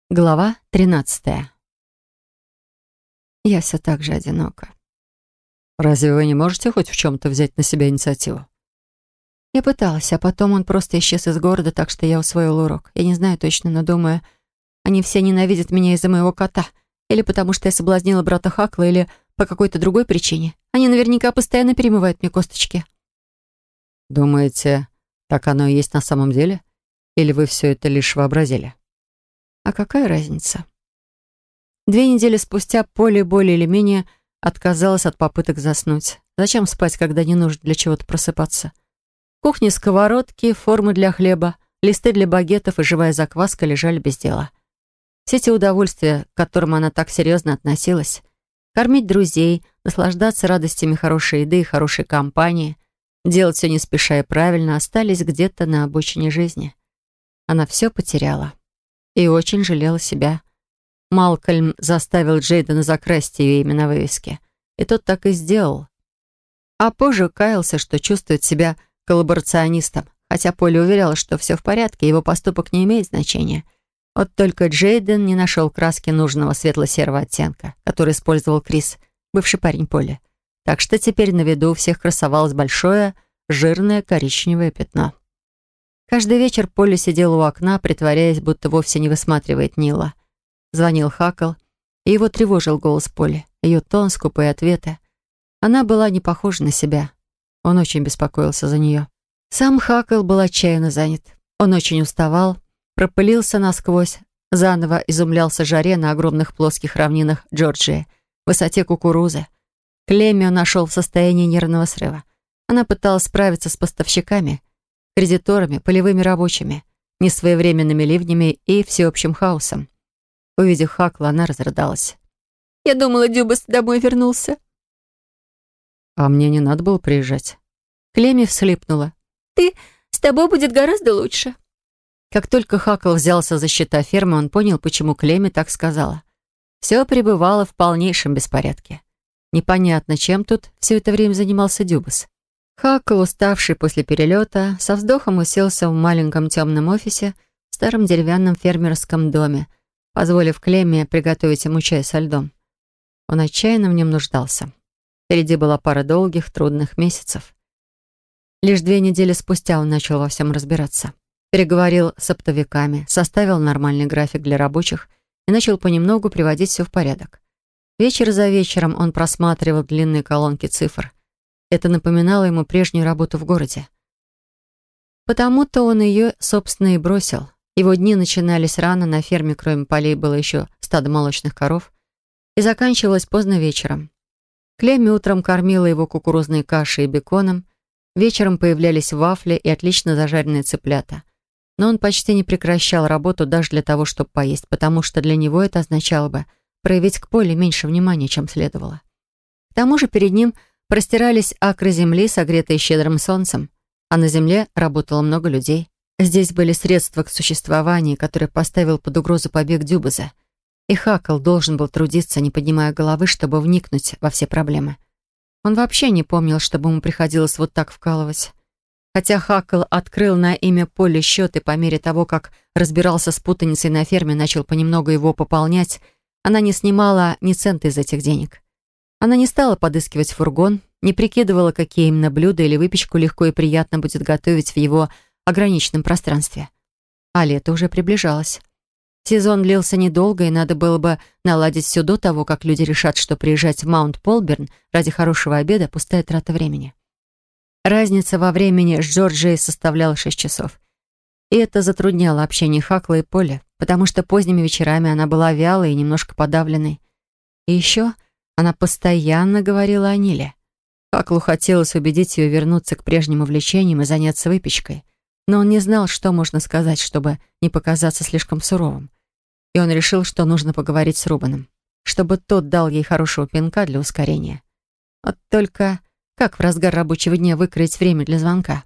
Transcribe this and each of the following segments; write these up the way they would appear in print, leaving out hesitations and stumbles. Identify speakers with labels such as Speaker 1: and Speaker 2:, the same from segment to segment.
Speaker 1: Глава 13. Я все так же одинока.
Speaker 2: Разве вы не можете хоть в чем-то взять на себя инициативу?
Speaker 1: Я пыталась, а потом он просто исчез из города, так что я усвоила урок. Я не знаю точно, но думаю, они все ненавидят меня из-за моего кота. Или потому что я соблазнила брата Хакла, или по какой-то другой причине. Они наверняка постоянно перемывают мне косточки.
Speaker 2: Думаете, так оно и есть на самом деле? Или вы все это лишь вообразили?
Speaker 1: А какая разница? 2 недели спустя Полли более или менее отказалась от попыток заснуть. Зачем спать, когда не нужно для чего-то просыпаться? В кухне сковородки, формы для хлеба, листы для багетов и живая закваска лежали без дела. Все те удовольствия, к которым она так серьезно относилась, кормить друзей, наслаждаться радостями хорошей еды и хорошей компании, делать все не спеша и правильно, остались где-то на обочине жизни. Она все потеряла и очень жалела себя. Малкольм заставил Джейдена закрасить ее имя на вывеске, и тот так и сделал. А позже каялся, что чувствует себя коллаборационистом, хотя Полли уверяла, что все в порядке, его поступок не имеет значения. Вот только Джейден не нашел краски нужного светло-серого оттенка, который использовал Крис, бывший парень Полли. Так что теперь на виду у всех красовалось большое, жирное коричневое пятно. Каждый вечер Полли сидела у окна, притворяясь, будто вовсе не высматривает Нила. Звонил Хакл, и его тревожил голос Полли, ее тон, скупые ответы. Она была не похожа на себя. Он очень беспокоился за нее. Сам Хакл был отчаянно занят. Он очень уставал, пропылился насквозь, заново изумлялся жаре на огромных плоских равнинах Джорджии, высоте кукурузы. Клемми он нашел в состоянии нервного срыва. Она пыталась справиться с поставщиками, кредиторами, полевыми рабочими, несвоевременными ливнями и всеобщим хаосом. Увидев Хакла, она разрыдалась. «Я думала, Дюбас домой вернулся».
Speaker 2: А мне не надо было приезжать.
Speaker 1: Клемми всхлипнула.
Speaker 3: С тобой будет гораздо лучше».
Speaker 1: Как только Хакл взялся за счета фермы, он понял, почему Клемми так сказала. Все пребывало в полнейшем беспорядке. Непонятно, чем тут все это время занимался Дюбас. Хакл, уставший после перелета, со вздохом уселся в маленьком темном офисе в старом деревянном фермерском доме, позволив Клемми приготовить ему чай со льдом. Он отчаянно в нем нуждался. Впереди была пара долгих, трудных месяцев. Лишь 2 недели спустя он начал во всем разбираться. Переговорил с оптовиками, составил нормальный график для рабочих и начал понемногу приводить все в порядок. Вечер за вечером он просматривал длинные колонки цифр. Это напоминало ему прежнюю работу в городе. Потому-то он ее, собственно, и бросил. Его дни начинались рано, на ферме, кроме полей, было еще стадо молочных коров, и заканчивалось поздно вечером. Клемми утром кормила его кукурузной кашей и беконом, вечером появлялись вафли и отлично зажаренные цыплята. Но он почти не прекращал работу даже для того, чтобы поесть, потому что для него это означало бы проявить к Полли меньше внимания, чем следовало. К тому же перед ним простирались акры земли, согретые щедрым солнцем, а на земле работало много людей. Здесь были средства к существованию, которые поставил под угрозу побег Дюбаза. И Хакл должен был трудиться, не поднимая головы, чтобы вникнуть во все проблемы. Он вообще не помнил, чтобы ему приходилось вот так вкалывать. Хотя Хакл открыл на имя Полли счет и по мере того, как разбирался с путаницей на ферме, начал понемногу его пополнять, она не снимала ни цента из этих денег. Она не стала подыскивать фургон, не прикидывала, какие именно блюда или выпечку легко и приятно будет готовить в его ограниченном пространстве. А лето уже приближалось. Сезон длился недолго, и надо было бы наладить все до того, как люди решат, что приезжать в Маунт-Полберн ради хорошего обеда — пустая трата времени. Разница во времени с Джорджией составляла 6 часов. И это затрудняло общение Хакла и Полли, потому что поздними вечерами она была вялой и немножко подавленной. И еще она постоянно говорила о Ниле. Хаклу хотелось убедить ее вернуться к прежним увлечениям и заняться выпечкой, но он не знал, что можно сказать, чтобы не показаться слишком суровым. И он решил, что нужно поговорить с Рубаном, чтобы тот дал ей хорошего пинка для ускорения. Вот только как в разгар рабочего дня выкроить время для звонка?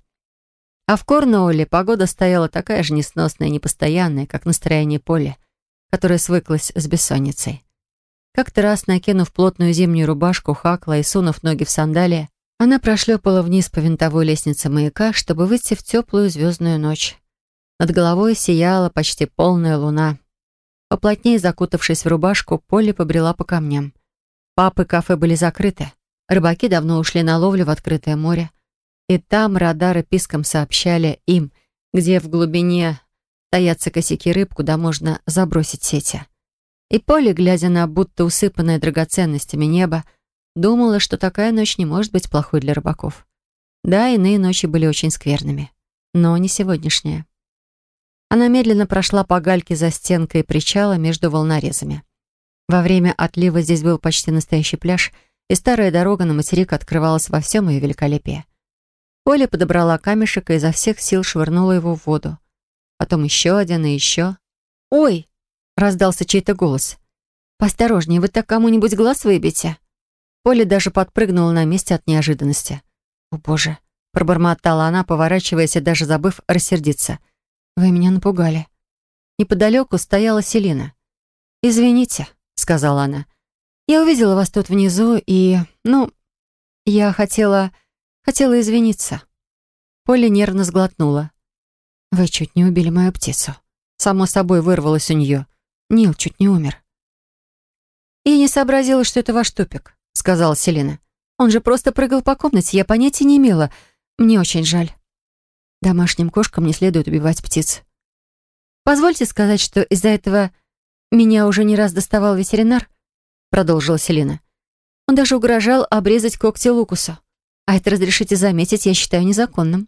Speaker 1: А в Корнуолле погода стояла такая же несносная и непостоянная, как настроение Полли, которая свыклась с бессонницей. Как-то раз, накинув плотную зимнюю рубашку Хакла и сунув ноги в сандалии, она прошлепала вниз по винтовой лестнице маяка, чтобы выйти в теплую звездную ночь. Над головой сияла почти полная луна. Поплотнее закутавшись в рубашку, Полли побрела по камням. Паб и кафе были закрыты. Рыбаки давно ушли на ловлю в открытое море. И там радары писком сообщали им, где в глубине таятся косяки рыб, куда можно забросить сети. И Полли, глядя на будто усыпанное драгоценностями небо, думала, что такая ночь не может быть плохой для рыбаков. Да, иные ночи были очень скверными, но не сегодняшняя. Она медленно прошла по гальке за стенкой причала между волнорезами. Во время отлива здесь был почти настоящий пляж, и старая дорога на материк открывалась во всем ее великолепии. Поля подобрала камешек и изо всех сил швырнула его в воду. Потом еще один и еще. «Ой!» — раздался чей-то голос. «Поосторожнее, вы так кому-нибудь глаз выбьете?» Поля даже подпрыгнула на месте от неожиданности. «О, Боже!» — пробормотала она, поворачиваясь и даже забыв рассердиться. «Вы меня напугали». Неподалеку стояла Селина. «Извините», — сказала она. «Я увидела вас тут внизу и... я хотела извиниться». Поля нервно сглотнула. «Вы чуть не убили мою птицу». Само собой вырвалось у нее. «Нил чуть не умер». «Я не сообразила, что это ваш тупик», — сказала Селина. «Он же просто прыгал по комнате, я понятия не имела. Мне очень жаль. Домашним кошкам не следует убивать птиц. Позвольте сказать, что из-за этого меня уже не раз доставал ветеринар», — продолжила Селина. «Он даже угрожал обрезать когти Лукусу. А это, разрешите заметить, я считаю незаконным».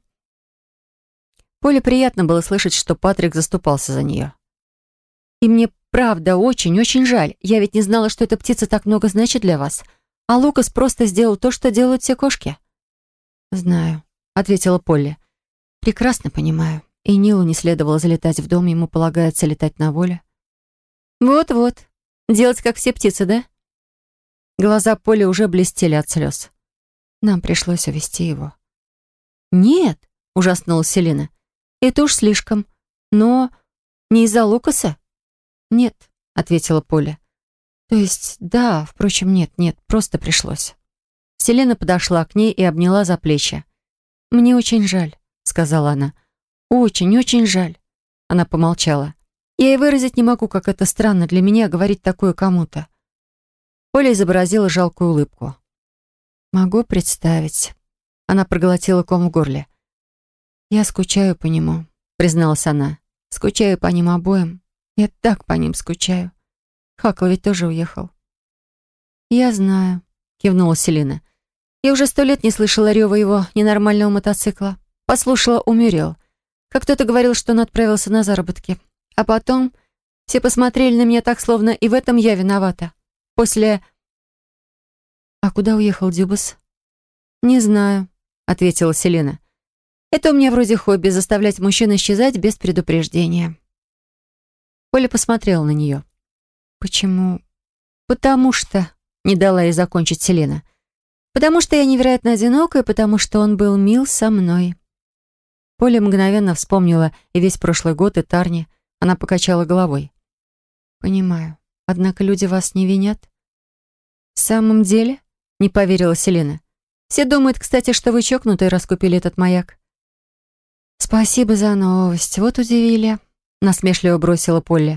Speaker 1: Поле приятно было слышать, что Патрик заступался за нее. «И мне правда очень-очень жаль. Я ведь не знала, что эта птица так много значит для вас. А Лукас просто сделал то, что делают все кошки». «Знаю», — ответила Полли. «Прекрасно понимаю. И Нилу не следовало залетать в дом, ему полагается летать на воле». «Вот-вот. Делать, как все птицы, да?» Глаза Полли уже блестели от слез. «Нам пришлось увести его». «Нет», — ужаснулась Селина. «Это уж слишком. Но не из-за Лукаса?» «Нет», — ответила Поля. «То есть, да, впрочем, нет, просто пришлось». Селена подошла к ней и обняла за плечи. «Мне очень жаль», — сказала она. «Очень-очень жаль». Она помолчала. «Я и выразить не могу, как это странно для меня говорить такое кому-то». Поля изобразила жалкую улыбку. «Могу представить». Она проглотила ком в горле. «Я скучаю по нему», — призналась она. «Скучаю по ним обоим. Я так по ним скучаю. Хакл ведь тоже уехал». «Я знаю», — кивнула Селина. «Я уже 100 лет не слышала рева его ненормального мотоцикла. Послушала у Мюрриел. Как кто-то говорил, что он отправился на заработки. А потом все посмотрели на меня так, словно и в этом я виновата. После...» «А куда уехал Дюбас?» «Не знаю», — ответила Селина. «Это у меня вроде хобби — заставлять мужчин исчезать без предупреждения». Поля посмотрела на нее. «Почему?» «Потому что...» — не дала ей закончить Селина. «Потому что я невероятно одинока, и потому что он был мил со мной». Поля мгновенно вспомнила и весь прошлый год, и Тарни. Она покачала головой. «Понимаю. Однако люди вас не винят». «В самом деле?» — не поверила Селина. «Все думают, кстати, что вы чокнутые, раз купили этот маяк». «Спасибо за новость. Вот удивили», — насмешливо бросила Полли.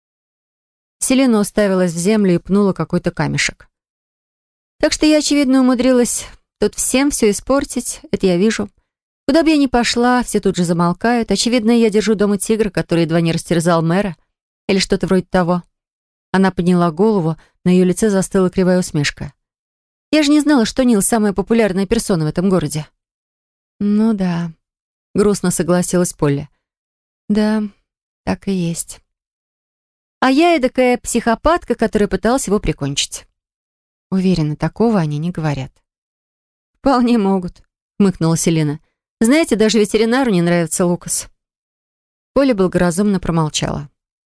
Speaker 1: Селена уставилась в землю и пнула какой-то камешек. «Так что я, очевидно, умудрилась тут всем все испортить, это я вижу. Куда бы я ни пошла, все тут же замолкают. Очевидно, я держу дома тигра, который едва не растерзал мэра. Или что-то вроде того». Она подняла голову, на ее лице застыла кривая усмешка. «Я же не знала, что Нил самая популярная персона в этом городе». «Ну да», — грустно согласилась Полли. «Да, так и есть». «А я эдакая психопатка, которая пыталась его прикончить». «Уверена, такого они не говорят». «Вполне могут», — хмыкнула Селена. «Знаете, даже ветеринару не нравится Лукас». Поля благоразумно промолчала.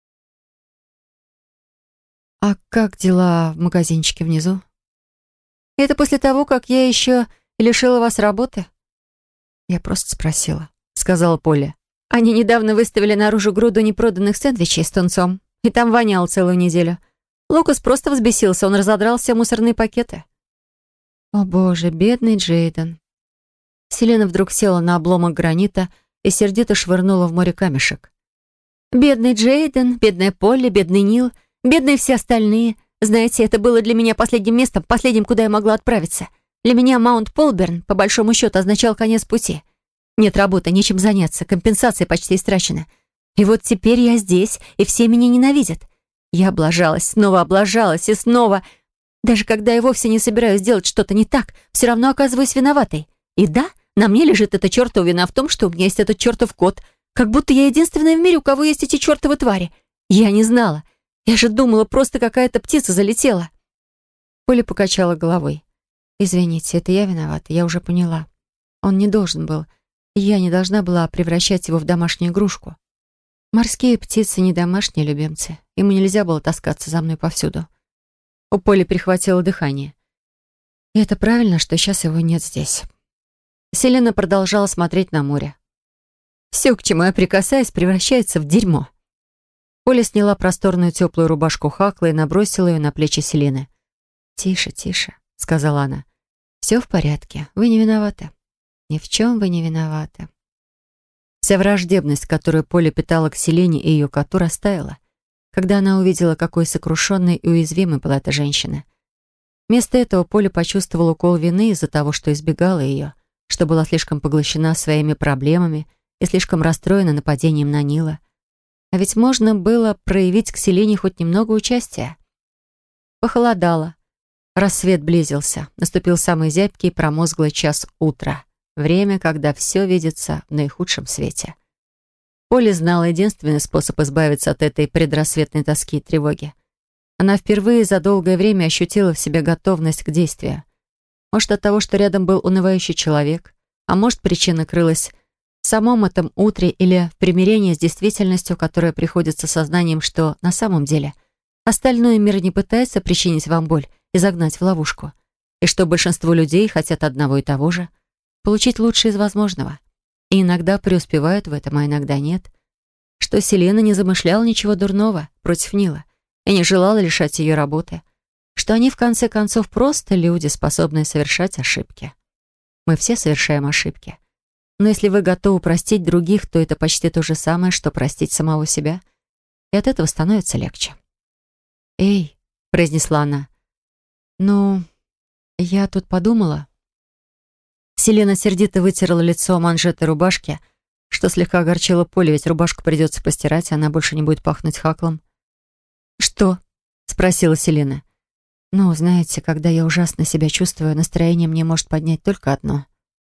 Speaker 1: «А как дела в магазинчике внизу?» «Это после того, как я еще лишила вас работы?» «Я просто спросила», — сказала Поля. «Они недавно выставили наружу груду непроданных сэндвичей с тунцом, и там воняло целую неделю. Лукас просто взбесился, он разодрал все мусорные пакеты». «О боже, бедный Джейден». Селена вдруг села на обломок гранита и сердито швырнула в море камешек.
Speaker 3: Бедный Джейден, бедная Полли, бедный Нил, бедные все остальные. Знаете, это было для меня последним местом, последним, куда я могла отправиться. Для меня Маунт Полберн, по большому счету, означал конец пути. Нет работы, нечем заняться, компенсация почти истрачена. И вот теперь я здесь, и все меня ненавидят. Я облажалась и снова. Даже когда я вовсе не собираюсь делать что-то не так, все равно оказываюсь виноватой. И да, на мне лежит эта чертова вина в том, что у меня есть этот чертов кот. Как будто я единственная в мире, у кого есть эти чертовы твари. Я не знала. Я же думала, просто какая-то птица залетела.
Speaker 1: Поля покачала головой. «Извините, это я виновата, я уже поняла. Он не должен был. Я не должна была превращать его в домашнюю игрушку. Морские птицы не домашние любимцы. Ему нельзя было таскаться за мной повсюду». У Поли перехватило дыхание. И это правильно, что сейчас его нет здесь. Селена продолжала смотреть на море. «Все, к чему я прикасаюсь, превращается в дерьмо». Поля сняла просторную теплую рубашку Хакла и набросила ее на плечи Селены. «Тише, тише», — сказала она. «Все в порядке, вы не виноваты. Ни в чем вы не виноваты». Вся враждебность, которую Поля питала к Селене и ее коту, растаяла, когда она увидела, какой сокрушенной и уязвимой была эта женщина. Вместо этого Поля почувствовала укол вины из-за того, что избегала ее, что была слишком поглощена своими проблемами и слишком расстроена нападением на Нила. А ведь можно было проявить к Селене хоть немного участия. Похолодало. Рассвет близился. Наступил самый зябкий и промозглый час утра. Время, когда все видится в наихудшем свете. Поля знала единственный способ избавиться от этой предрассветной тоски и тревоги. Она впервые за долгое время ощутила в себе готовность к действию. Может, от того, что рядом был унывающий человек, а может, причина крылась в самом этом утре или в примирении с действительностью, которая приходит с осознанием, что на самом деле остальной мир не пытается причинить вам боль и загнать в ловушку, и что большинство людей хотят одного и того же — получить лучшее из возможного. И иногда преуспевают в этом, а иногда нет. Что Селена не замышляла ничего дурного против Нила и не желала лишать ее работы. Что они, в конце концов, просто люди, способные совершать ошибки. Мы все совершаем ошибки. Но если вы готовы простить других, то это почти то же самое, что простить самого себя. И от этого становится легче. «Эй», — произнесла она, — «ну, я тут подумала». Селена сердито вытерла лицо манжетой рубашки, что слегка огорчило Поле, ведь рубашку придется постирать, и она больше не будет пахнуть хаклом. «Что?» — спросила Селена. «Ну, знаете, когда я ужасно себя чувствую, настроение мне может поднять только одно».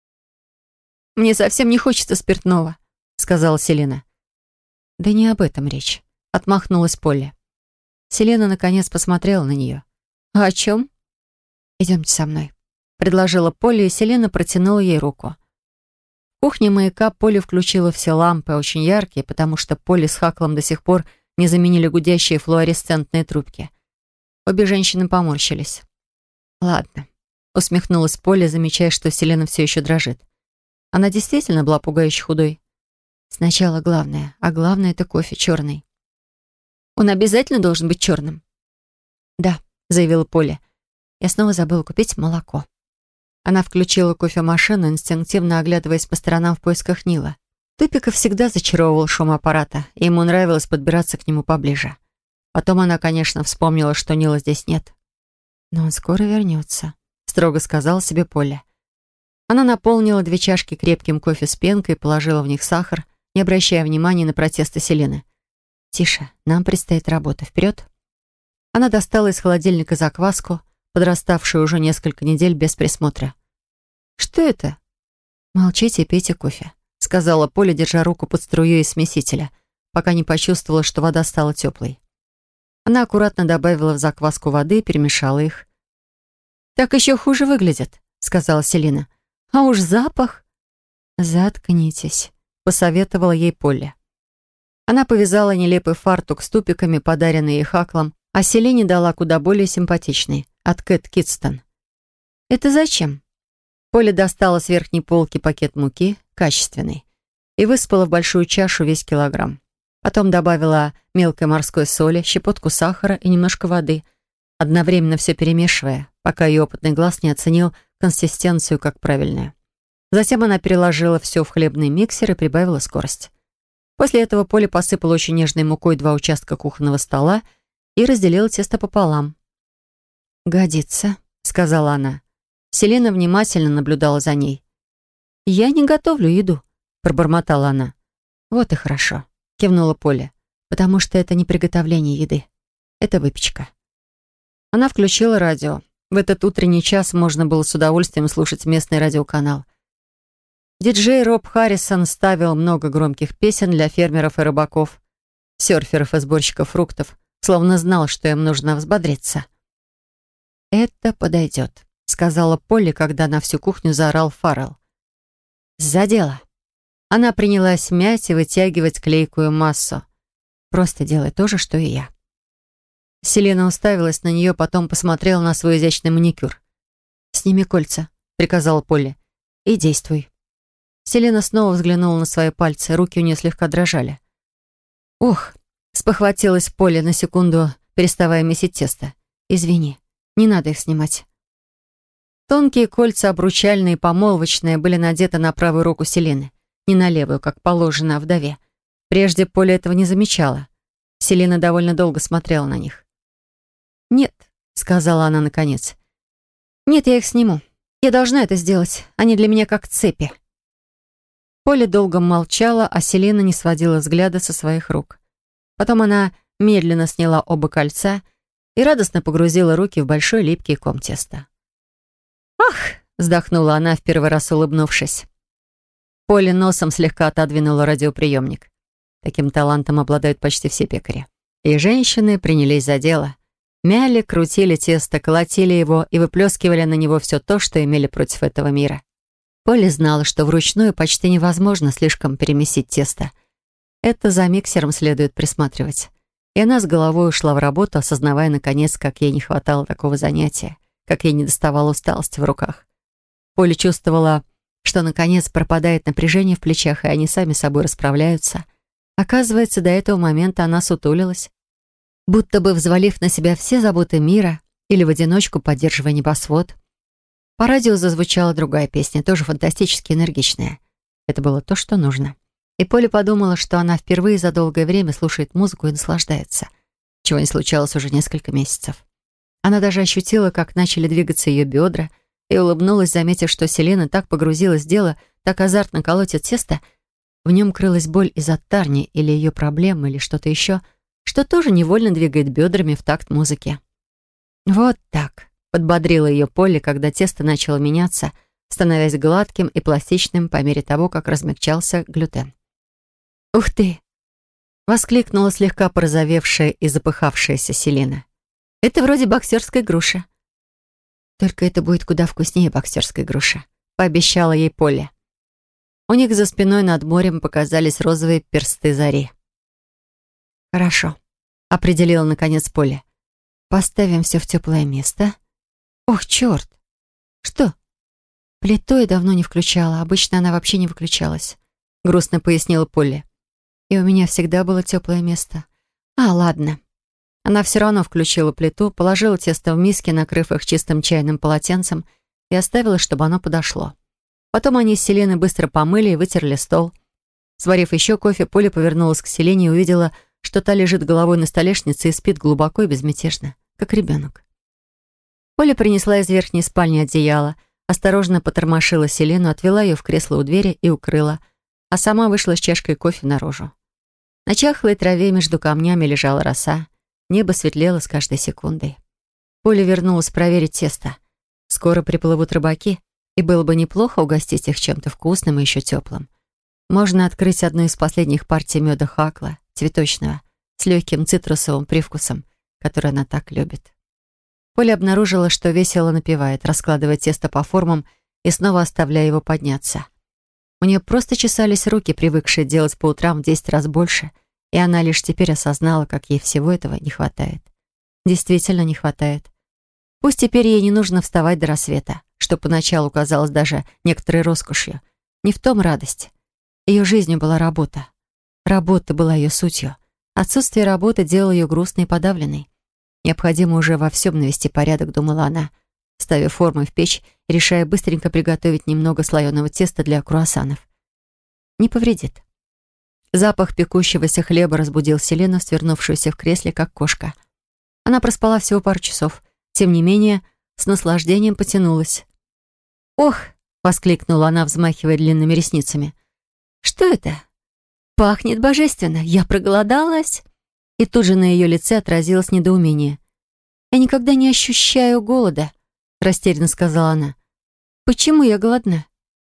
Speaker 3: Мне совсем не хочется спиртного», — сказала Селена.
Speaker 1: «Да не об этом речь», — отмахнулась Полли. Селена наконец посмотрела на нее.
Speaker 3: «А о чем?»
Speaker 1: «Идемте со мной», — предложила Полли, и Селена протянула ей руку. В кухне маяка Полли включила все лампы, очень яркие, потому что Полли с Хаклом до сих пор не заменили гудящие флуоресцентные трубки. Обе женщины поморщились. «Ладно», — усмехнулась Полли, замечая, что Селена все еще дрожит. Она действительно была пугающе худой. «Сначала главное, а главное — это кофе черный».
Speaker 3: «Он обязательно должен быть черным?»
Speaker 1: «Да», — заявила Полли. «Я снова забыла купить молоко». Она включила кофемашину, инстинктивно оглядываясь по сторонам в поисках Нила. Тупика всегда зачаровывал шум аппарата, и ему нравилось подбираться к нему поближе. Потом она, конечно, вспомнила, что Нила здесь нет. «Но он скоро вернется», — строго сказала себе Полли. Она наполнила 2 чашки крепким кофе с пенкой и положила в них сахар, не обращая внимания на протесты Селены. «Тише, нам предстоит работа. Вперед!» Она достала из холодильника закваску, подраставшую уже несколько недель без присмотра.
Speaker 3: «Что это?»
Speaker 1: «Молчите и пейте кофе», — сказала Поля, держа руку под струей из смесителя, пока не почувствовала, что вода стала теплой. Она аккуратно добавила в закваску воды и перемешала их.
Speaker 3: «Так еще хуже выглядит», — сказала Селена. «А уж запах!»
Speaker 1: «Заткнитесь», — посоветовала ей Полли. Она повязала нелепый фартук с тупиками, подаренный ей Хаклом, а Селене дала куда более симпатичный, от Кэт Китстон.
Speaker 3: «Это зачем?»
Speaker 1: Полли достала с верхней полки пакет муки, качественный, и высыпала в большую чашу весь килограмм. Потом добавила мелкой морской соли, щепотку сахара и немножко воды, одновременно все перемешивая, пока ее опытный глаз не оценил консистенцию как правильную. Затем она переложила все в хлебный миксер и прибавила скорость. После этого Поля посыпала очень нежной мукой 2 участка кухонного стола и разделила тесто пополам. «Годится», — сказала она. Селена внимательно наблюдала за ней. «Я не готовлю еду», — пробормотала она. «Вот и хорошо», — кивнула Поля, «потому что это не приготовление еды. Это выпечка». Она включила радио. В этот утренний час можно было с удовольствием слушать местный радиоканал. Диджей Роб Харрисон ставил много громких песен для фермеров и рыбаков, серферов и сборщиков фруктов, словно знал, что им нужно взбодриться. «Это подойдет», — сказала Полли, когда на всю кухню заорал Фаррелл. «За дело». Она принялась мять и вытягивать клейкую массу. «Просто делай то же, что и я». Селена уставилась на нее, потом посмотрела на свой изящный маникюр. «Сними кольца», — приказала Полли, — «и действуй». Селена снова взглянула на свои пальцы, руки у нее слегка дрожали. «Ох», — спохватилась Полли на секунду, переставая месить тесто. «Извини, не надо их снимать». Тонкие кольца, обручальные и помолвочные, были надеты на правую руку Селены, не на левую, как положено вдове. Прежде Полли этого не замечала. Селена довольно долго смотрела на них. «Нет», — сказала она наконец. «Нет, я их сниму. Я должна это сделать. Они для меня как цепи». Поля долго молчала, а Селена не сводила взгляда со своих рук. Потом она медленно сняла оба кольца и радостно погрузила руки в большой липкий ком теста. «Ах!» — вздохнула она, в первый раз улыбнувшись. Поля носом слегка отодвинула радиоприемник. Таким талантом обладают почти все пекари. И женщины принялись за дело. Мяли, крутили тесто, колотили его и выплескивали на него все то, что имели против этого мира. Поля знала, что вручную почти невозможно слишком перемесить тесто. Это за миксером следует присматривать. И она с головой ушла в работу, осознавая, наконец, как ей не хватало такого занятия, как ей недоставало усталости в руках. Поля чувствовала, что, наконец, пропадает напряжение в плечах, и они сами собой расправляются. Оказывается, до этого момента она сутулилась, будто бы взвалив на себя все заботы мира или в одиночку поддерживая небосвод. По радио зазвучала другая песня, тоже фантастически энергичная. Это было то, что нужно. И Поля подумала, что она впервые за долгое время слушает музыку и наслаждается, чего не случалось уже несколько месяцев. Она даже ощутила, как начали двигаться ее бедра, и улыбнулась, заметив, что Селена так погрузилась в дело, так азартно колотит тесто. В нем крылась боль из-за Тарни или ее проблемы, или что-то еще, что тоже невольно двигает бедрами в такт музыки. «Вот так», — подбодрила ее Полли, когда тесто начало меняться, становясь гладким и пластичным по мере того, как размягчался глютен. «Ух ты!» — воскликнула слегка порозовевшая и запыхавшаяся Селена. «Это вроде боксерской груши». «Только это будет куда вкуснее боксерской груши», — пообещала ей Полли. У них за спиной над морем показались розовые персты зари. «Хорошо», — определила наконец Полли. «Поставим все в теплое место». «Ох, черт!» «Что?» «Плиту я давно не включала. Обычно она вообще не выключалась», — грустно пояснила Полли. «И у меня всегда было теплое место». «А, ладно». Она все равно включила плиту, положила тесто в миски, накрыв их чистым чайным полотенцем, и оставила, чтобы оно подошло. Потом они с Селеной быстро помыли и вытерли стол. Сварив еще кофе, Поля повернулась к Селене и увидела, что та лежит головой на столешнице и спит глубоко и безмятежно, как ребенок. Поля принесла из верхней спальни одеяло, осторожно потормошила Селену, отвела ее в кресло у двери и укрыла, а сама вышла с чашкой кофе наружу. На чахлой траве между камнями лежала роса, небо светлело с каждой секундой. Поля вернулась проверить тесто. Скоро приплывут рыбаки, и было бы неплохо угостить их чем-то вкусным и еще теплым. Можно открыть одну из последних партий меда хакла, цветочного, с легким цитрусовым привкусом, который она так любит. Поля обнаружила, что весело напевает, раскладывая тесто по формам и снова оставляя его подняться. У нее просто чесались руки, привыкшие делать по утрам в 10 раз больше, и она лишь теперь осознала, как ей всего этого не хватает. Действительно не хватает. Пусть теперь ей не нужно вставать до рассвета, что поначалу казалось даже некоторой роскошью. Не в том радость. Ее жизнью была работа. Работа была ее сутью. Отсутствие работы делало ее грустной и подавленной. Необходимо уже во всем навести порядок, думала она, ставя формы в печь и решая быстренько приготовить немного слоеного теста для круассанов. Не повредит. Запах пекущегося хлеба разбудил Селену, свернувшуюся в кресле, как кошка. Она проспала всего пару часов. Тем не менее, с наслаждением потянулась. «Ох!» — воскликнула она, взмахивая длинными ресницами. «Что это? Пахнет божественно! Я проголодалась!» И тут же на ее лице отразилось недоумение. «Я никогда не ощущаю голода», — растерянно сказала она. «Почему я голодна?»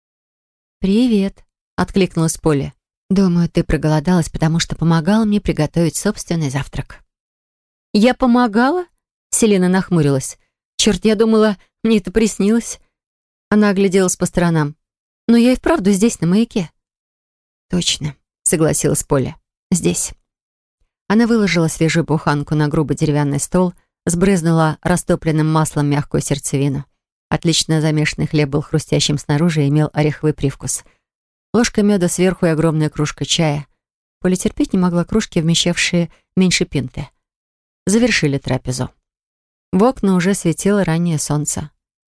Speaker 1: «Привет», — откликнулась Поля. «Думаю, ты проголодалась, потому что помогала мне приготовить собственный завтрак». «Я помогала?» — Селена нахмурилась. «Черт, я думала, мне это приснилось». Она огляделась по сторонам. «Но я и вправду здесь, на маяке». «Точно», — согласилась Поля. «Здесь». Она выложила свежую буханку на грубый деревянный стол, сбрызнула растопленным маслом мягкую сердцевину. Отлично замешанный хлеб был хрустящим снаружи и имел ореховый привкус. Ложка меда сверху и огромная кружка чая. Поля терпеть не могла кружки, вмещавшие меньше пинты. Завершили трапезу. В окна уже светило раннее солнце.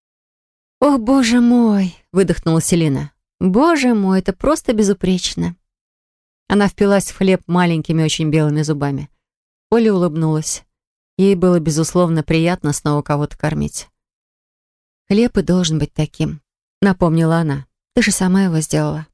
Speaker 1: «Ох, боже мой!» — выдохнула Селина. «Боже мой, это просто безупречно!» Она впилась в хлеб маленькими, очень белыми зубами. Поля улыбнулась. Ей было, безусловно, приятно снова кого-то кормить. «Хлеб и должен быть таким», — напомнила она. «Ты же сама его сделала».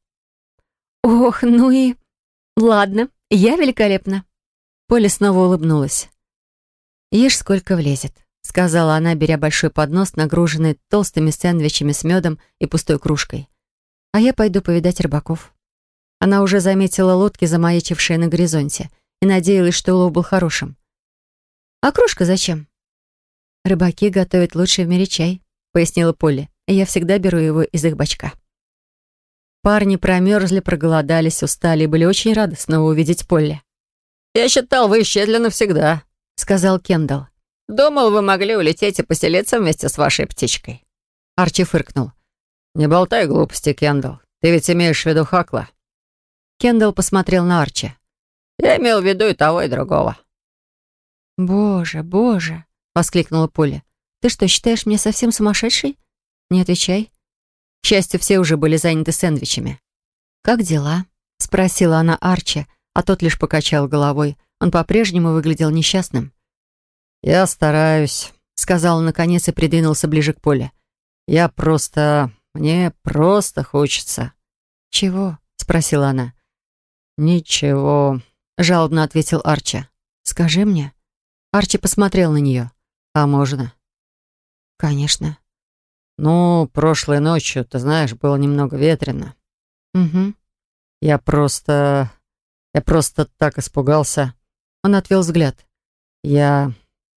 Speaker 1: «Ох, ну и... Ладно, я великолепна». Поля снова улыбнулась. «Ешь, сколько влезет», — сказала она, беря большой поднос, нагруженный толстыми сэндвичами с медом и пустой кружкой. «А я пойду повидать рыбаков». Она уже заметила лодки, замаячившие на горизонте, и надеялась, что улов был хорошим. «А кружка зачем?» «Рыбаки готовят лучший в мире чай», — пояснила Полли, «и я всегда беру его из их бачка». Парни промерзли, проголодались, устали и были очень рады снова увидеть Полли.
Speaker 2: «Я считал, вы исчезли навсегда»,
Speaker 1: — сказал Кендалл.
Speaker 2: «Думал, вы могли улететь и поселиться вместе с вашей птичкой».
Speaker 1: Арчи фыркнул.
Speaker 2: «Не болтай глупости, Кендалл. Ты ведь имеешь в виду Хакла?»
Speaker 1: Кендалл посмотрел на Арчи.
Speaker 2: «Я имел в виду и того, и другого».
Speaker 1: «Боже, боже!» — воскликнула Поля. «Ты что, считаешь меня совсем сумасшедшей? Не отвечай». К счастью, все уже были заняты сэндвичами. «Как дела?» — спросила она Арчи, а тот лишь покачал головой. Он по-прежнему выглядел несчастным.
Speaker 2: «Я стараюсь»,
Speaker 1: — сказал он наконец и придвинулся ближе к Поле.
Speaker 2: Мне просто хочется».
Speaker 1: «Чего?» — спросила она.
Speaker 2: «Ничего»,
Speaker 1: — жалобно ответил Арчи. «Скажи мне». Арчи посмотрел на нее.
Speaker 2: «А можно?»
Speaker 1: «Конечно».
Speaker 2: «Ну, прошлой ночью, ты знаешь, было немного ветрено».
Speaker 1: «Угу».
Speaker 2: Я просто так испугался».
Speaker 1: Он отвел взгляд.
Speaker 2: Я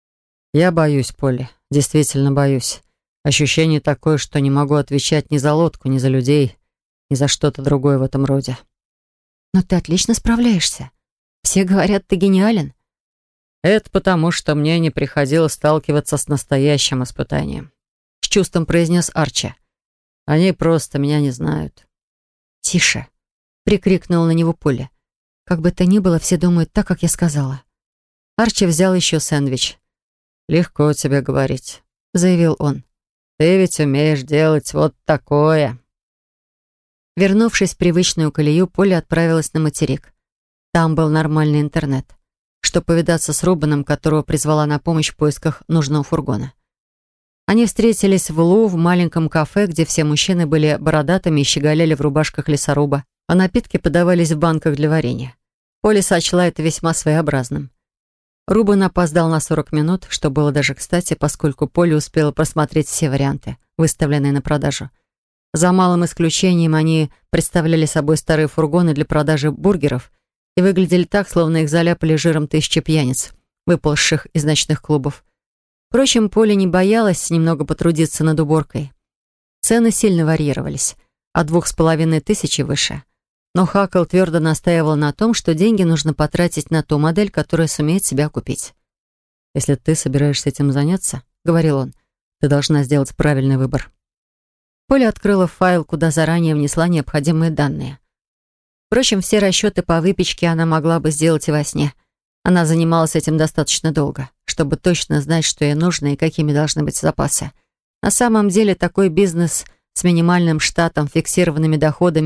Speaker 2: боюсь, Полли, действительно боюсь. Ощущение такое, что не могу отвечать ни за лодку, ни за людей, ни за что-то другое в этом роде».
Speaker 1: «Но ты отлично справляешься. Все говорят, ты гениален».
Speaker 2: «Это потому, что мне не приходилось сталкиваться с настоящим испытанием», — с чувством произнес Арчи. «Они просто меня не знают».
Speaker 1: «Тише», — прикрикнула на него Поля. «Как бы то ни было, все думают так, как я сказала». Арчи взял еще сэндвич.
Speaker 2: «Легко тебе говорить»,
Speaker 1: — заявил он.
Speaker 2: «Ты ведь умеешь делать вот такое».
Speaker 1: Вернувшись в привычную колею, Поля отправилась на материк. Там был нормальный интернет, чтобы повидаться с Рубаном, которого призвала на помощь в поисках нужного фургона. Они встретились в Лу, в маленьком кафе, где все мужчины были бородатыми и щеголяли в рубашках лесоруба, а напитки подавались в банках для варенья. Поля сочла это весьма своеобразным. Рубан опоздал на 40 минут, что было даже кстати, поскольку Поля успела просмотреть все варианты, выставленные на продажу. За малым исключением они представляли собой старые фургоны для продажи бургеров и выглядели так, словно их заляпали жиром тысячи пьяниц, выползших из ночных клубов. Впрочем, Поля не боялась немного потрудиться над уборкой. Цены сильно варьировались, от 2500 и выше. Но Хакл твердо настаивал на том, что деньги нужно потратить на ту модель, которая сумеет себя купить.
Speaker 2: «Если ты собираешься этим заняться, — говорил он, — ты должна сделать правильный выбор».
Speaker 1: Поля открыла файл, куда заранее внесла необходимые данные. Впрочем, все расчеты по выпечке она могла бы сделать и во сне. Она занималась этим достаточно долго, чтобы точно знать, что ей нужно и какими должны быть запасы. На самом деле, такой бизнес с минимальным штатом, фиксированными доходами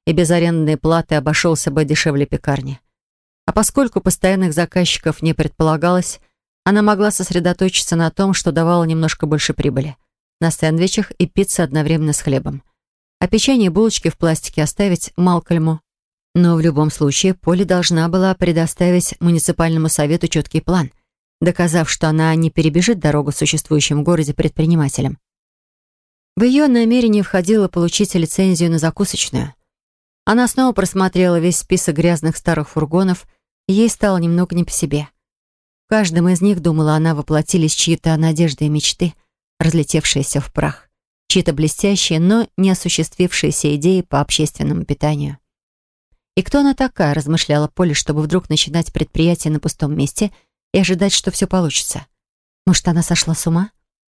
Speaker 1: и без арендной платы обошелся бы дешевле пекарни. А поскольку постоянных заказчиков не предполагалось, она могла сосредоточиться на том, что давало немножко больше прибыли. На сэндвичах и пицце одновременно с хлебом. А печенье и булочки в пластике оставить Малкольму. Но в любом случае Полли должна была предоставить муниципальному совету четкий план, доказав, что она не перебежит дорогу существующим в городе предпринимателям. В ее намерение входило получить лицензию на закусочную. Она снова просмотрела весь список грязных старых фургонов, и ей стало немного не по себе. В каждом из них, думала она, воплотились чьи-то надежды и мечты, разлетевшиеся в прах, чьи-то блестящие, но не осуществившиеся идеи по общественному питанию. И кто она такая, размышляла Полли, чтобы вдруг начинать предприятие на пустом месте и ожидать, что все получится? Может, она сошла с ума?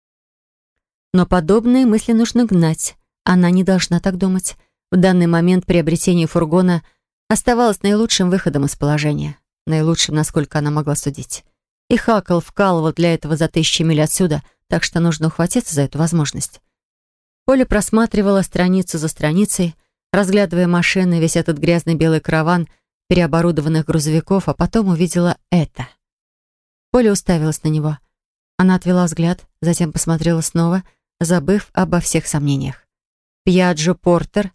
Speaker 1: Но подобные мысли нужно гнать. Она не должна так думать. В данный момент приобретение фургона оставалось наилучшим выходом из положения. Наилучшим, насколько она могла судить. И Хакл вкалывал для этого за 1000 миль отсюда, так что нужно ухватиться за эту возможность. Поля просматривала страницу за страницей, разглядывая машины, весь этот грязный белый караван переоборудованных грузовиков, а потом увидела это. Поля уставилась на него. Она отвела взгляд, затем посмотрела снова, забыв обо всех сомнениях. «Пьяджо Портер,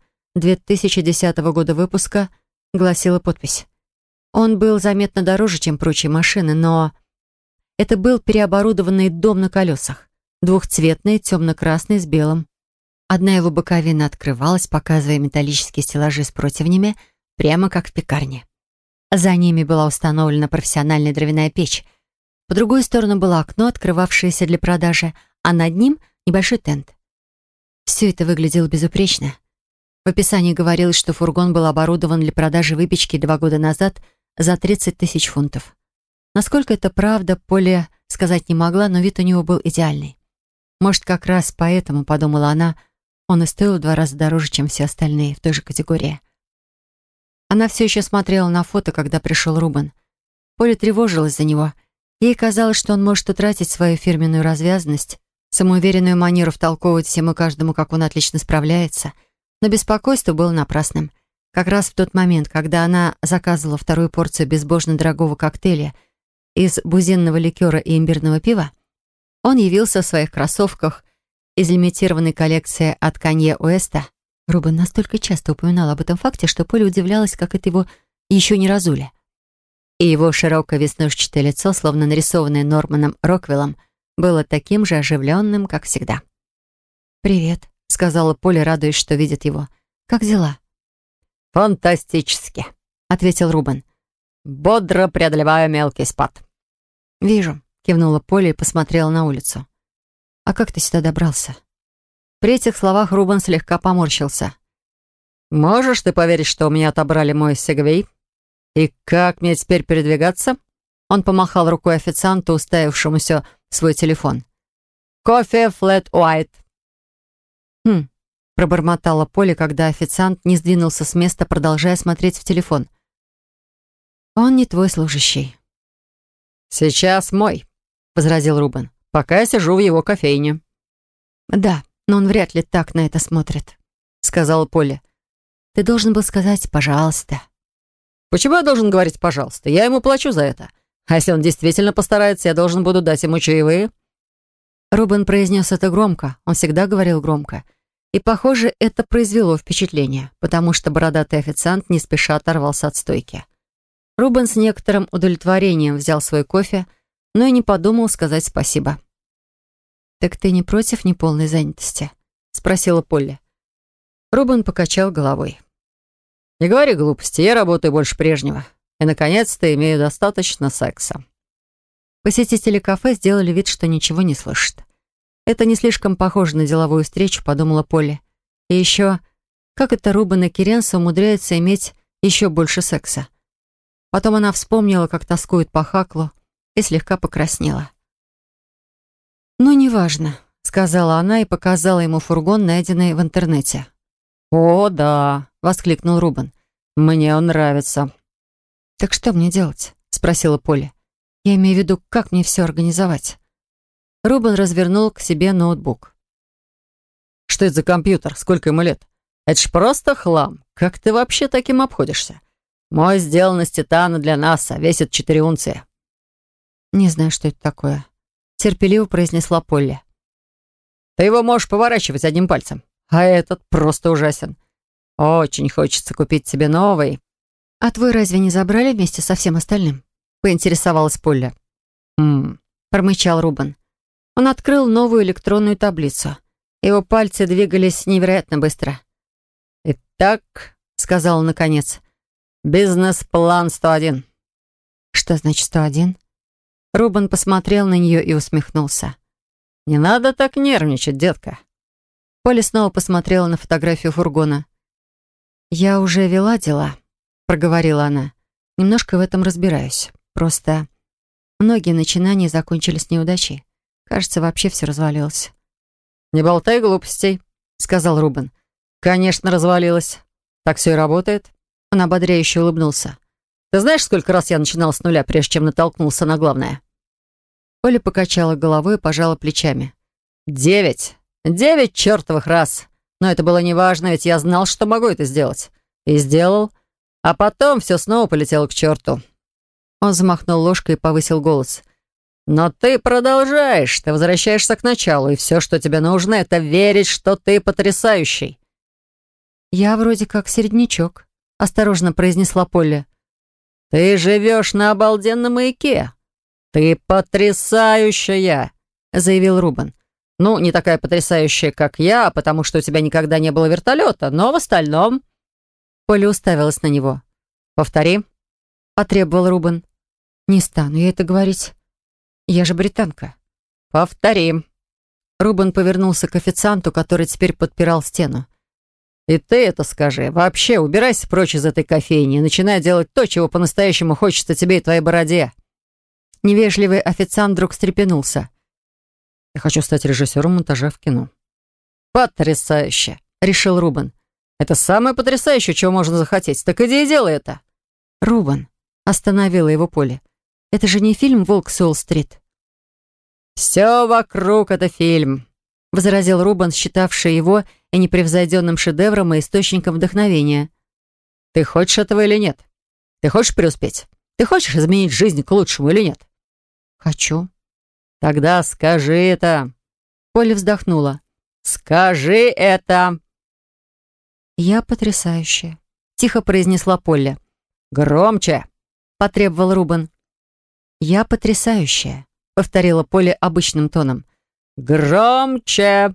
Speaker 1: 2010 года выпуска», гласила подпись. Он был заметно дороже, чем прочие машины, но это был переоборудованный дом на колесах, двухцветный, темно-красный с белым. Одна его боковина открывалась, показывая металлические стеллажи с противнями, прямо как в пекарне. За ними была установлена профессиональная дровяная печь. По другую сторону было окно, открывавшееся для продажи, а над ним небольшой тент. Все это выглядело безупречно. В описании говорилось, что фургон был оборудован для продажи выпечки 2 года назад за 30 000 фунтов. Насколько это правда, Полли сказать не могла, но вид у него был идеальный. Может, как раз поэтому, подумала она, он и стоил в 2 раза дороже, чем все остальные в той же категории. Она все еще смотрела на фото, когда пришел Рубен. Полли тревожилась за него. Ей казалось, что он может утратить свою фирменную развязанность, самоуверенную манеру втолковывать всем и каждому, как он отлично справляется. Но беспокойство было напрасным. Как раз в тот момент, когда она заказывала 2-ю порцию безбожно дорогого коктейля из бузинного ликера и имбирного пива, он явился в своих кроссовках из лимитированной коллекции от Канье Уэста. Рубен настолько часто упоминал об этом факте, что Полли удивлялась, как это его еще не разули. И его широкое веснушчатое лицо, словно нарисованное Норманом Роквеллом, было таким же оживленным, как всегда. «Привет», — сказала Полли, радуясь, что видит его. «Как дела?»
Speaker 2: «Фантастически», —
Speaker 1: ответил Рубен.
Speaker 2: «Бодро преодолеваю мелкий спад».
Speaker 1: «Вижу», — кивнула Полли и посмотрела на улицу. «А как ты сюда добрался?» При этих словах Рубен слегка поморщился.
Speaker 2: «Можешь ты поверить, что у меня отобрали мой сегвей? И как мне теперь передвигаться?»
Speaker 1: Он помахал рукой официанту, уставившемуся в свой телефон.
Speaker 2: «Кофе флэт уайт».
Speaker 1: Пробормотала Полли, когда официант не сдвинулся с места, продолжая смотреть в телефон. «Он не твой служащий».
Speaker 2: «Сейчас мой», — возразил Рубен, «пока я сижу в его кофейне».
Speaker 1: «Да, но он вряд ли так на это смотрит», — сказала Полли. «Ты должен был сказать «пожалуйста».
Speaker 2: «Почему я должен говорить «пожалуйста»? Я ему плачу за это. А если он действительно постарается, я должен буду дать ему чаевые».
Speaker 1: Рубен произнес это громко, он всегда говорил громко. И, похоже, это произвело впечатление, потому что бородатый официант не спеша оторвался от стойки. Рубен с некоторым удовлетворением взял свой кофе, но и не подумал сказать спасибо. «Так ты не против неполной занятости?» — спросила Полли. Рубен покачал головой.
Speaker 2: «Не говори глупости, я работаю больше прежнего. И, наконец-то, имею достаточно секса».
Speaker 1: Посетители кафе сделали вид, что ничего не слышат. Это не слишком похоже на деловую встречу, подумала Полли. И еще, как это Рубен и Керенса умудряются иметь еще больше секса. Потом она вспомнила, как тоскует по Хаклу, и слегка покраснела. «Ну, неважно», — сказала она и показала ему фургон, найденный в интернете.
Speaker 2: «О, да», — воскликнул Рубен. «Мне он нравится».
Speaker 1: «Так что мне делать?» — спросила Полли. «Я имею в виду, как мне все организовать?» Рубен развернул к себе ноутбук.
Speaker 2: «Что это за компьютер? Сколько ему лет? Это ж просто хлам. как ты вообще таким обходишься? Мой сделан из титана для НАСА, весит 4 унции».
Speaker 1: «Не знаю, что это такое», — терпеливо произнесла Полли.
Speaker 2: «Ты его можешь поворачивать одним пальцем, а этот просто ужасен. Очень хочется купить тебе новый».
Speaker 1: «А твой разве не забрали вместе со всем остальным?» — поинтересовалась Полли. Промычал Рубен. Он открыл новую электронную таблицу. Его пальцы двигались невероятно быстро.
Speaker 2: «Итак», — сказал он наконец, — «бизнес-план 101».
Speaker 1: «Что значит 101?» Рубен посмотрел на нее и усмехнулся.
Speaker 2: «Не надо так нервничать, детка».
Speaker 1: Поля снова посмотрела на фотографию фургона. «Я уже вела дела», — проговорила она. «Немножко в этом разбираюсь. Просто многие начинания закончились неудачей. Кажется, вообще все развалилось».
Speaker 2: «Не болтай глупостей», — сказал Рубен. «Конечно, развалилось. Так все и работает».
Speaker 1: Он ободряюще улыбнулся.
Speaker 2: «Ты знаешь, сколько раз я начинал с нуля, прежде чем натолкнулся на главное?»
Speaker 1: Оля покачала головой и пожала плечами.
Speaker 2: 9. 9 чертовых раз. Но это было неважно, ведь я знал, что могу это сделать. И сделал. А потом все снова полетело к черту».
Speaker 1: Он замахнул ложкой и повысил голос.
Speaker 2: «Но ты продолжаешь. Ты возвращаешься к началу, и все, что тебе нужно, это верить, что ты потрясающий».
Speaker 1: «Я вроде как середнячок», — осторожно произнесла Полли.
Speaker 2: «Ты живешь на обалденном маяке. Ты потрясающая», — заявил Рубен. «Ну, не такая потрясающая, как я, потому что у тебя никогда не было вертолета, но в остальном...»
Speaker 1: Поля уставилась на него.
Speaker 2: «Повтори»,
Speaker 1: — потребовал Рубен. «Не стану я это говорить. Я же британка».
Speaker 2: «Повтори».
Speaker 1: Рубен повернулся к официанту, который теперь подпирал стену.
Speaker 2: «И ты это скажи. Вообще, убирайся прочь из этой кофейни и начинай делать то, чего по-настоящему хочется тебе и твоей бороде».
Speaker 1: Невежливый официант вдруг встрепенулся.
Speaker 2: «Я хочу стать режиссером монтажа в кино». «Потрясающе», — решил Рубен. «Это самое потрясающее, чего можно захотеть. Так иди и делай это».
Speaker 1: «Рубен», — остановила его Поле. «Это же не фильм «Волк с Уолл-стрит».
Speaker 2: «Все вокруг — это фильм»,
Speaker 1: — возразил Рубен, считавший его и непревзойденным шедевром и источником вдохновения.
Speaker 2: «Ты хочешь этого или нет? Ты хочешь преуспеть? Ты хочешь изменить жизнь к лучшему или нет?»
Speaker 1: «Хочу».
Speaker 2: «Тогда скажи это».
Speaker 1: Поля вздохнула.
Speaker 2: «Скажи это».
Speaker 1: «Я потрясающая», — тихо произнесла Полли.
Speaker 2: «Громче»,
Speaker 1: — потребовал Рубен. «Я потрясающая», — повторила Полли обычным тоном.
Speaker 2: «Громче».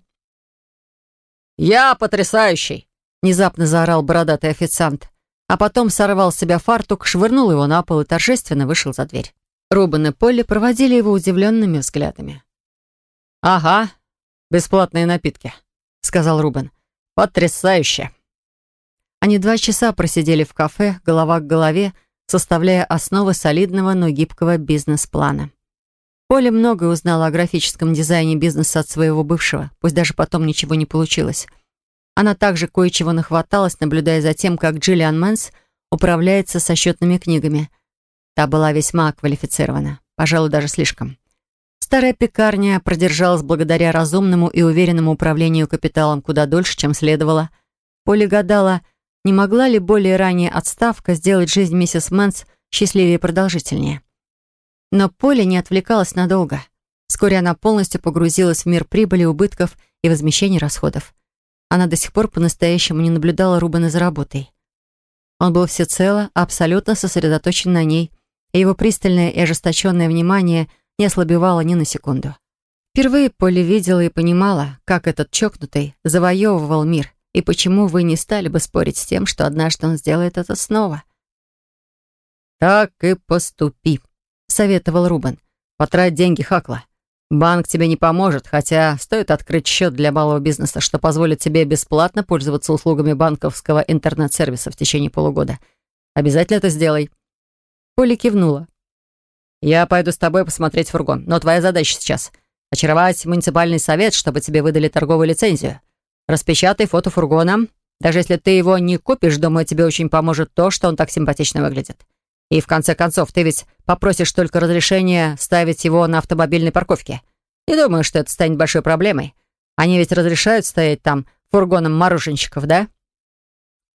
Speaker 2: «Я потрясающий», —
Speaker 1: внезапно заорал бородатый официант, а потом сорвал с себя фартук, швырнул его на пол и торжественно вышел за дверь. Рубен и Полли проводили его удивленными взглядами.
Speaker 2: «Ага, бесплатные напитки», — сказал Рубен. «Потрясающе».
Speaker 1: Они 2 часа просидели в кафе, голова к голове, составляя основы солидного, но гибкого бизнес-плана. Поля многое узнала о графическом дизайне бизнеса от своего бывшего, пусть даже потом ничего не получилось. Она также кое-чего нахваталась, наблюдая за тем, как Джиллиан Мэнс управляется со счетными книгами. Та была весьма квалифицирована, пожалуй, даже слишком. Старая пекарня продержалась благодаря разумному и уверенному управлению капиталом куда дольше, чем следовало. Поля гадала, не могла ли более ранняя отставка сделать жизнь миссис Мэнс счастливее и продолжительнее. Но Поля не отвлекалась надолго. Вскоре она полностью погрузилась в мир прибыли, убытков и возмещения расходов. Она до сих пор по-настоящему не наблюдала Рубена за работой. Он был всецело, абсолютно сосредоточен на ней, и его пристальное и ожесточенное внимание не ослабевало ни на секунду. Впервые Поля видела и понимала, как этот чокнутый завоевывал мир, и почему вы не стали бы спорить с тем, что однажды он сделает это снова.
Speaker 2: «Так и поступи», — советовал Рубен. «Потрать деньги, Хакла. Банк тебе не поможет, хотя стоит открыть счет для малого бизнеса, что позволит тебе бесплатно пользоваться услугами банковского интернет-сервиса в течение полугода. Обязательно это сделай».
Speaker 1: Поля кивнула.
Speaker 2: «Я пойду с тобой посмотреть фургон, но твоя задача сейчас — очаровать муниципальный совет, чтобы тебе выдали торговую лицензию. Распечатай фото фургона. Даже если ты его не купишь, думаю, тебе очень поможет то, что он так симпатично выглядит. И в конце концов, ты ведь попросишь только разрешения ставить его на автомобильной парковке. Не думаю, что это станет большой проблемой. Они ведь разрешают стоять там фургоном мороженщиков, да?»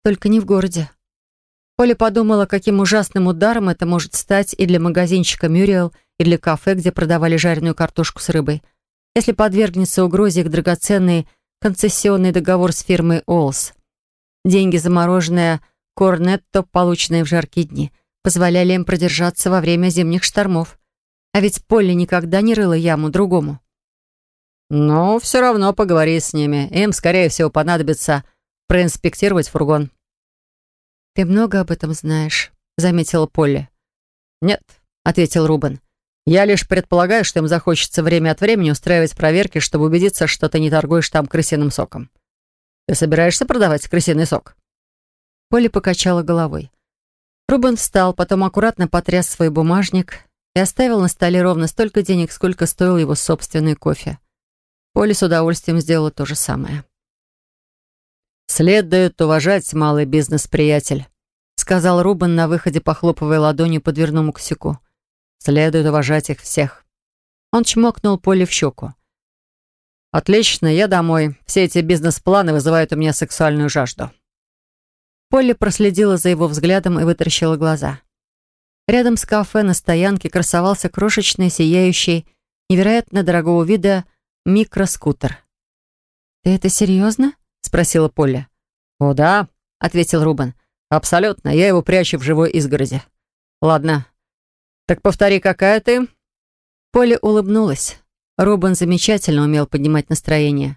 Speaker 1: только не в городе. Поля подумала, каким ужасным ударом это может стать и для магазинчика «Мюриэл», и для кафе, где продавали жареную картошку с рыбой, если подвергнется угрозе их драгоценный концессионный договор с фирмой «Олс». Деньги, замороженные корнетто, полученные в жаркие дни, позволяли им продержаться во время зимних штормов. А ведь Полли никогда не рыла яму другому.
Speaker 2: Но все равно поговори с ними. Им, скорее всего, понадобится проинспектировать фургон.
Speaker 1: «Ты много об этом знаешь», — заметила Полли.
Speaker 2: «Нет», — ответил Рубен. «Я лишь предполагаю, что им захочется время от времени устраивать проверки, чтобы убедиться, что ты не торгуешь там крысиным соком. Ты собираешься продавать крысиный сок?»
Speaker 1: Полли покачала головой. Рубен встал, потом аккуратно потряс свой бумажник и оставил на столе ровно столько денег, сколько стоил его собственный кофе. Полли с удовольствием сделала то же самое.
Speaker 2: «Следует уважать малый бизнес, приятель», — сказал Рубен на выходе, похлопывая ладонью по дверному косяку. «Следует уважать их всех».
Speaker 1: Он чмокнул Полли в щеку.
Speaker 2: «Отлично, я домой. Все эти бизнес-планы вызывают у меня сексуальную жажду».
Speaker 1: Полли проследила за его взглядом и вытаращила глаза. Рядом с кафе на стоянке красовался крошечный, сияющий, невероятно дорогого вида микроскутер. «Ты это серьезно?» — спросила Полли.
Speaker 2: «О, да», — ответил Рубен. «Абсолютно. Я его прячу в живой изгороди. Ладно. Так повтори, какая ты?»
Speaker 1: Полли улыбнулась. Рубен замечательно умел поднимать настроение.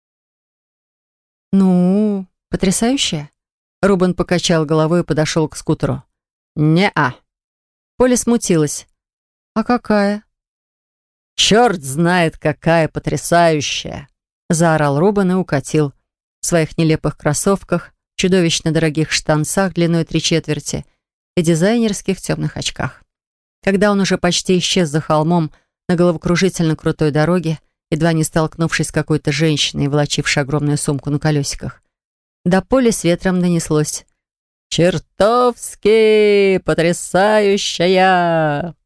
Speaker 1: «Ну, потрясающая?» Рубен покачал головой и подошел к скутеру.
Speaker 2: «Не-а».
Speaker 1: Полли смутилась. «А какая?»
Speaker 2: «Черт знает, какая потрясающая!»
Speaker 1: Заорал Рубен и укатил. В своих нелепых кроссовках, чудовищно дорогих штансах длиной 3/4 и дизайнерских темных очках. Когда он уже почти исчез за холмом на головокружительно крутой дороге, едва не столкнувшись с какой-то женщиной, волочившей огромную сумку на колесиках, до Полли с ветром донеслось:
Speaker 2: «Чертовски потрясающая!»